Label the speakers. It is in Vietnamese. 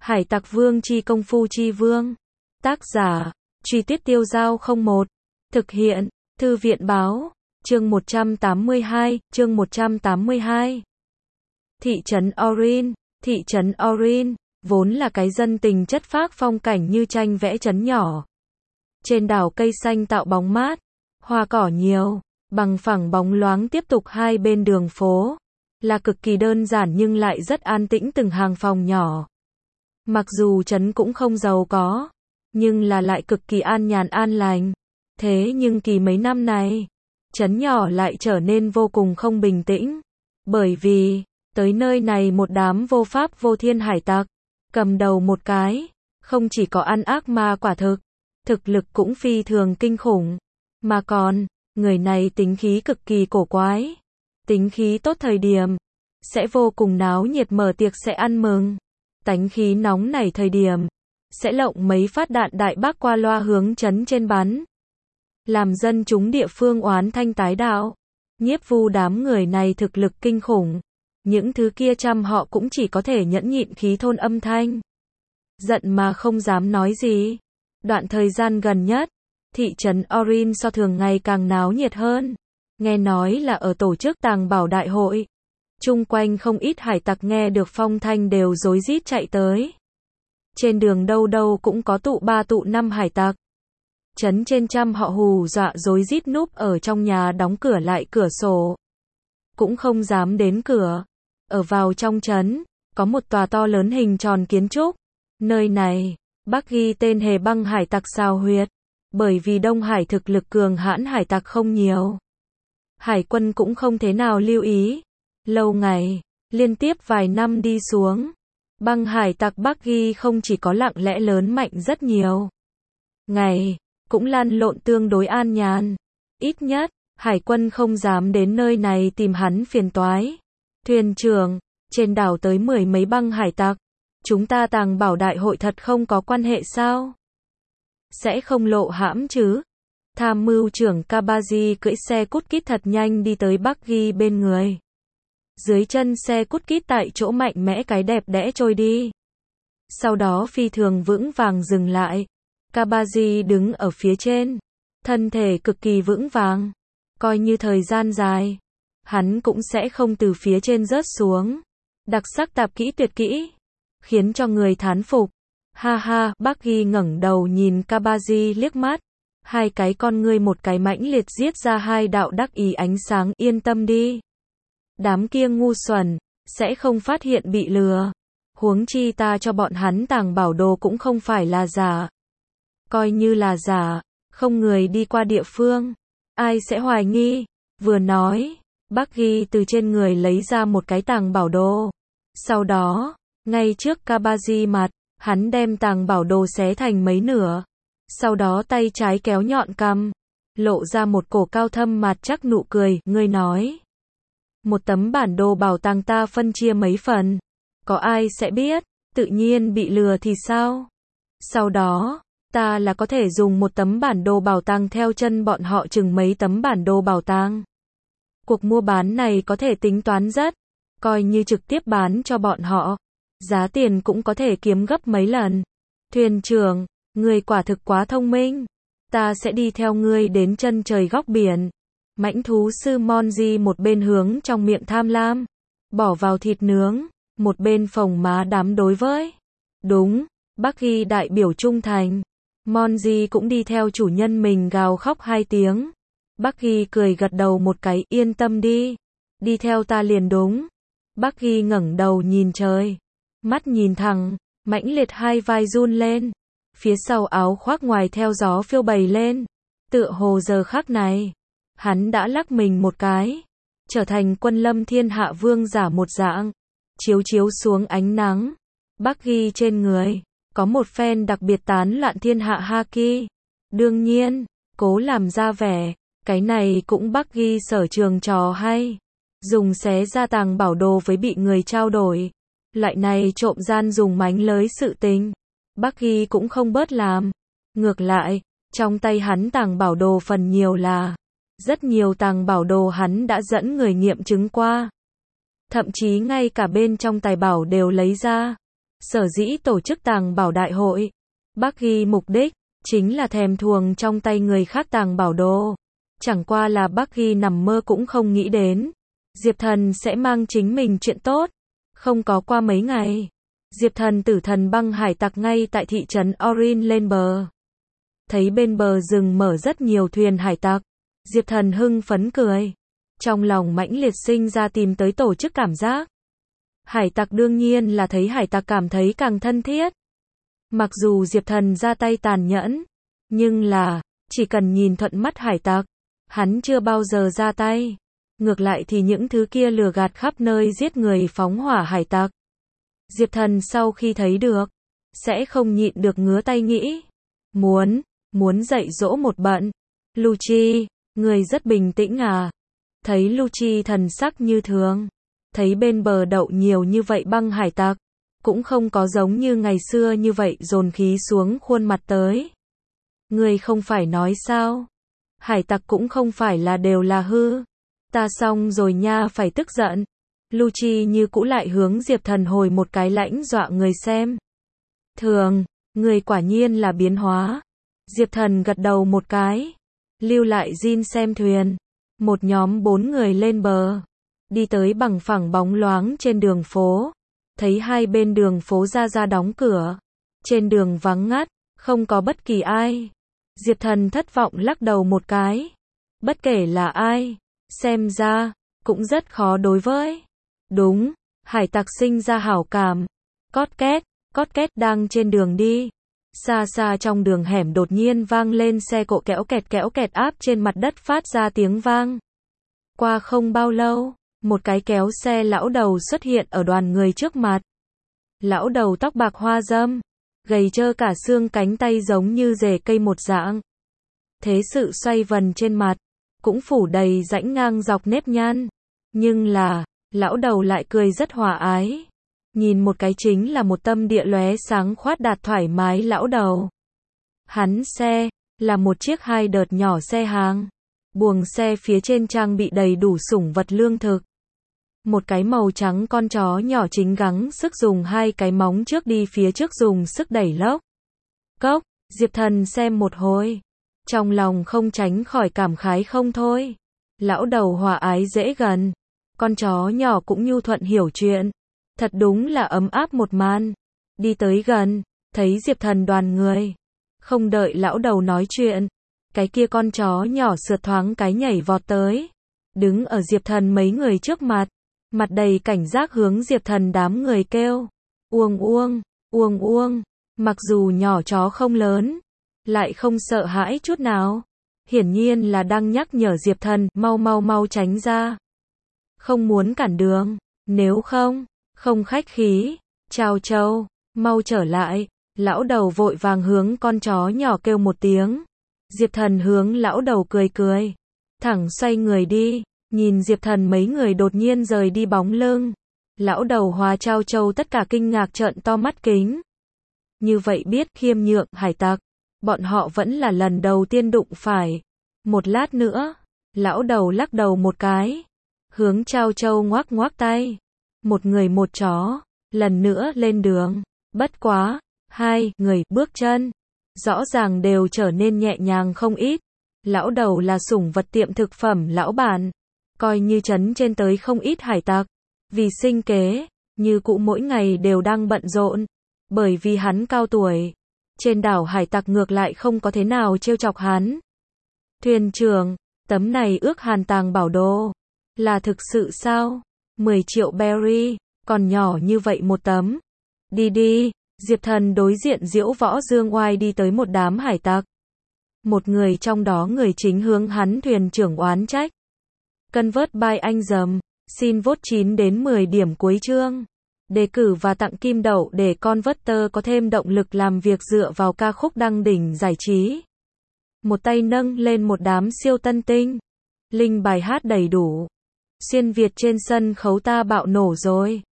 Speaker 1: Hải Tặc Vương chi công phu chi vương. Tác giả, Truy Tuyết Tiêu Dao 01. Thực hiện, Thư viện Báo. Chương 182, chương 182. Thị trấn Orin. Thị trấn Orin, vốn là cái dân tình chất phác phong cảnh như tranh vẽ trấn nhỏ. Trên đảo cây xanh tạo bóng mát, hoa cỏ nhiều, bằng phẳng bóng loáng tiếp tục hai bên đường phố. Là cực kỳ đơn giản nhưng lại rất an tĩnh từng hàng phòng nhỏ. Mặc dù trấn cũng không giàu có, nhưng là lại cực kỳ an nhàn an lành. Thế nhưng kỳ mấy năm này, trấn nhỏ lại trở nên vô cùng không bình tĩnh. Bởi vì, tới nơi này một đám vô pháp vô thiên hải tặc, cầm đầu một cái, không chỉ có ăn ác ma quả thực lực cũng phi thường kinh khủng. Mà còn, người này tính khí cực kỳ cổ quái. Tính khí tốt thời điểm, sẽ vô cùng náo nhiệt mở tiệc sẽ ăn mừng. Tánh khí nóng nảy thời điểm, sẽ lộng mấy phát đạn đại bác qua loa hướng trấn trên bắn. Làm dân chúng địa phương oán thanh tái đạo. Nhiếp Vu đám người này thực lực kinh khủng. Những thứ kia trăm họ cũng chỉ có thể nhẫn nhịn khí thôn âm thanh. Giận mà không dám nói gì. Đoạn thời gian gần nhất, thị trấn Orin so thường ngày càng náo nhiệt hơn. Nghe nói là ở tổ chức tàng bảo đại hội. Chung quanh không ít hải tặc nghe được phong thanh đều rối rít chạy tới. Trên đường đâu đâu cũng có tụ 3 tụ 5 hải tặc. Trấn trên trăm họ hù dọa rối rít núp ở trong nhà đóng cửa lại cửa sổ. Cũng không dám đến cửa. Ở vào trong trấn, có một tòa to lớn hình tròn kiến trúc. Nơi này, bác ghi tên Hề Băng hải tặc sao huyệt. Bởi vì Đông Hải thực lực cường hãn hải tặc không nhiều. Hải quân cũng không thế nào lưu ý. Lâu ngày, liên tiếp vài năm đi xuống. Băng hải tặc Bắc Ghi không chỉ có lặng lẽ lớn mạnh rất nhiều. Ngày, cũng lăn lộn tương đối an nhàn. Ít nhất, hải quân không dám đến nơi này tìm hắn phiền toái. Thuyền trưởng, trên đảo tới 10 mấy băng hải tặc. Chúng ta tàng bảo đại hội thật không có quan hệ sao? Sẽ không lộ hãm chứ? Tham mưu trưởng Kabaji cưỡi xe cút kít thật nhanh đi tới Bắc Ghi bên người. Dưới chân xe cút kít tại chỗ mạnh mẽ cái đẹp đẽ trôi đi. Sau đó phi thường vững vàng dừng lại. Kabaji đứng ở phía trên. Thân thể cực kỳ vững vàng. Coi như thời gian dài, hắn cũng sẽ không từ phía trên rớt xuống. Đặc sắc tạp kỹ tuyệt kỹ. Khiến cho người thán phục. Ha ha, Bác Ghi ngẩng đầu nhìn Kabaji liếc mắt. Hai cái con ngươi một cái mãnh liệt giết ra hai đạo đắc ý ánh sáng, yên tâm đi. Đám kia ngu xuẩn, sẽ không phát hiện bị lừa. Huống chi ta cho bọn hắn tàng bảo đồ cũng không phải là giả. Coi như là giả, không người đi qua địa phương. Ai sẽ hoài nghi? Vừa nói, Bác Ghi từ trên người lấy ra một cái tàng bảo đồ. Sau đó, ngay trước Kabaji mặt, hắn đem tàng bảo đồ xé thành mấy nửa. Sau đó tay trái kéo nhọn cằm, lộ ra một cổ cao thâm mặt chắc nụ cười, ngươi nói. Một tấm bản đồ bảo tàng ta phân chia mấy phần. Có ai sẽ biết, tự nhiên bị lừa thì sao? Sau đó, ta là có thể dùng một tấm bản đồ bảo tàng theo chân bọn họ chừng mấy tấm bản đồ bảo tàng. Cuộc mua bán này có thể tính toán rất, coi như trực tiếp bán cho bọn họ. Giá tiền cũng có thể kiếm gấp mấy lần. Thuyền trưởng, ngươi quả thực quá thông minh. Ta sẽ đi theo ngươi đến chân trời góc biển. Mãnh thú sư Monji một bên hướng trong miệng tham lam, bỏ vào thịt nướng, một bên phồng má đám đối với. Đúng, Bác Ghi đại biểu trung thành. Monji cũng đi theo chủ nhân mình gào khóc 2 tiếng. Bác Ghi cười gật đầu một cái, yên tâm đi. Đi theo ta liền đúng. Bác Ghi ngẩng đầu nhìn trời. Mắt nhìn thẳng, mãnh liệt hai vai run lên. Phía sau áo khoác ngoài theo gió phiêu bày lên. Tựa hồ giờ khắc này, hắn đã lắc mình một cái, trở thành quân lâm thiên hạ vương giả một dạng. Chiếu chiếu xuống ánh nắng. Bác Ghi trên người, có một phen đặc biệt tán loạn thiên hạ haki. Đương nhiên, cố làm ra vẻ, cái này cũng Bác Ghi sở trường trò hay. Dùng xé ra tàng bảo đồ với bị người trao đổi. Loại này trộm gian dùng mánh lới sự tình. Bác Ghi cũng không bớt làm. Ngược lại, trong tay hắn tàng bảo đồ phần nhiều là rất nhiều tàng bảo đồ hắn đã dẫn người nghiệm chứng qua. Thậm chí ngay cả bên trong tài bảo đều lấy ra. Sở dĩ tổ chức tàng bảo đại hội, bác ghi mục đích, chính là thèm thuồng trong tay người khác tàng bảo đồ. Chẳng qua là bác ghi nằm mơ cũng không nghĩ đến. Diệp Thần sẽ mang chính mình chuyện tốt. Không có qua mấy ngày, Diệp Thần tử thần băng hải tặc ngay tại thị trấn Orin lên bờ. Thấy bên bờ rừng mở rất nhiều thuyền hải tặc. Diệp Thần hưng phấn cười. Trong lòng mãnh liệt sinh ra tìm tới tổ chức cảm giác. Hải tặc đương nhiên là thấy hải tặc cảm thấy càng thân thiết. Mặc dù Diệp Thần ra tay tàn nhẫn, nhưng là, chỉ cần nhìn thuận mắt hải tặc, hắn chưa bao giờ ra tay. Ngược lại thì những thứ kia lừa gạt khắp nơi giết người phóng hỏa hải tặc. Diệp Thần sau khi thấy được, sẽ không nhịn được ngứa tay nghĩ. Muốn dạy dỗ một bận. Lucci, người rất bình tĩnh à? Thấy Lucci thần sắc như thường. Thấy bên bờ đậu nhiều như vậy băng hải tặc. Cũng không có giống như ngày xưa như vậy dồn khí xuống khuôn mặt tới. Người không phải nói sao? Hải tặc cũng không phải là đều là hư. Ta xong rồi nha, phải tức giận. Lucci như cũ lại hướng Diệp Thần hồi một cái lãnh dọa người xem. Thường, người quả nhiên là biến hóa. Diệp Thần gật đầu một cái. Lưu lại Jin xem thuyền. Một nhóm 4 người lên bờ. Đi tới bằng phẳng bóng loáng trên đường phố. Thấy hai bên đường phố ra đóng cửa. Trên đường vắng ngắt, không có bất kỳ ai. Diệp Thần thất vọng lắc đầu một cái. Bất kể là ai, xem ra, cũng rất khó đối với. Đúng, hải tặc sinh ra hảo cảm. Cót két đang trên đường đi. Xa xa trong đường hẻm đột nhiên vang lên xe cộ kéo kẹt áp trên mặt đất phát ra tiếng vang. Qua không bao lâu, một cái kéo xe lão đầu xuất hiện ở đoàn người trước mặt. Lão đầu tóc bạc hoa râm, gầy trơ cả xương, cánh tay giống như rễ cây một dạng. Thế sự xoay vần trên mặt, cũng phủ đầy rãnh ngang dọc nếp nhăn. Nhưng là, lão đầu lại cười rất hòa ái. Nhìn một cái chính là một tâm địa lóe sáng khoát đạt thoải mái lão đầu. Hắn xe, là một chiếc 2 đợt nhỏ xe hàng. Buồng xe phía trên trang bị đầy đủ sủng vật lương thực. Một cái màu trắng con chó nhỏ chính gắng sức dùng 2 cái móng trước đi phía trước dùng sức đẩy lốc. Cốc, Diệp Thần xem một hồi. Trong lòng không tránh khỏi cảm khái không thôi. Lão đầu hòa ái dễ gần. Con chó nhỏ cũng nhu thuận hiểu chuyện. Thật đúng là ấm áp một màn. Đi tới gần, thấy Diệp Thần đoàn người. Không đợi lão đầu nói chuyện. Cái kia con chó nhỏ sượt thoáng cái nhảy vọt tới. Đứng ở Diệp Thần mấy người trước mặt. Mặt đầy cảnh giác hướng Diệp Thần đám người kêu. Uông uông, uông uông. Mặc dù nhỏ chó không lớn, lại không sợ hãi chút nào. Hiển nhiên là đang nhắc nhở Diệp Thần mau tránh ra. Không muốn cản đường, nếu không khách khí. Chào Châu, mau trở lại. Lão đầu vội vàng hướng con chó nhỏ kêu một tiếng. Diệp Thần hướng lão đầu cười. Thẳng xoay người đi. Nhìn Diệp Thần mấy người đột nhiên rời đi bóng lưng. Lão đầu Hòa Chao Châu tất cả kinh ngạc trợn to mắt kính. Như vậy biết khiêm nhượng hải tặc. Bọn họ vẫn là lần đầu tiên đụng phải. Một lát nữa, lão đầu lắc đầu một cái. Hướng Chao Châu ngoắc tay. Một người một chó, lần nữa lên đường. Bất quá, 2 người bước chân. Rõ ràng đều trở nên nhẹ nhàng không ít. Lão đầu là sủng vật tiệm thực phẩm lão bản. Coi như trấn trên tới không ít hải tặc. Vì sinh kế, như cũ mỗi ngày đều đang bận rộn. Bởi vì hắn cao tuổi. Trên đảo hải tặc ngược lại không có thế nào trêu chọc hắn. Thuyền trưởng, tấm này ước hàn tàng bảo đồ. Là thực sự sao? 10 triệu berry, còn nhỏ như vậy một tấm. Đi. Diệp Thần đối diện Diễu Võ Dương Oai đi tới một đám hải tặc. Một người trong đó người chính hướng hắn thuyền trưởng oán trách. Convert by anh dầm, xin vote 9 đến 10 điểm cuối chương. Đề cử và tặng kim đậu để Converter có thêm động lực làm việc dựa vào ca khúc đăng đỉnh giải trí. Một tay nâng lên một đám siêu tân tinh. Link bài hát đầy đủ. Xuyên Việt trên sân khấu ta bạo nổ rồi.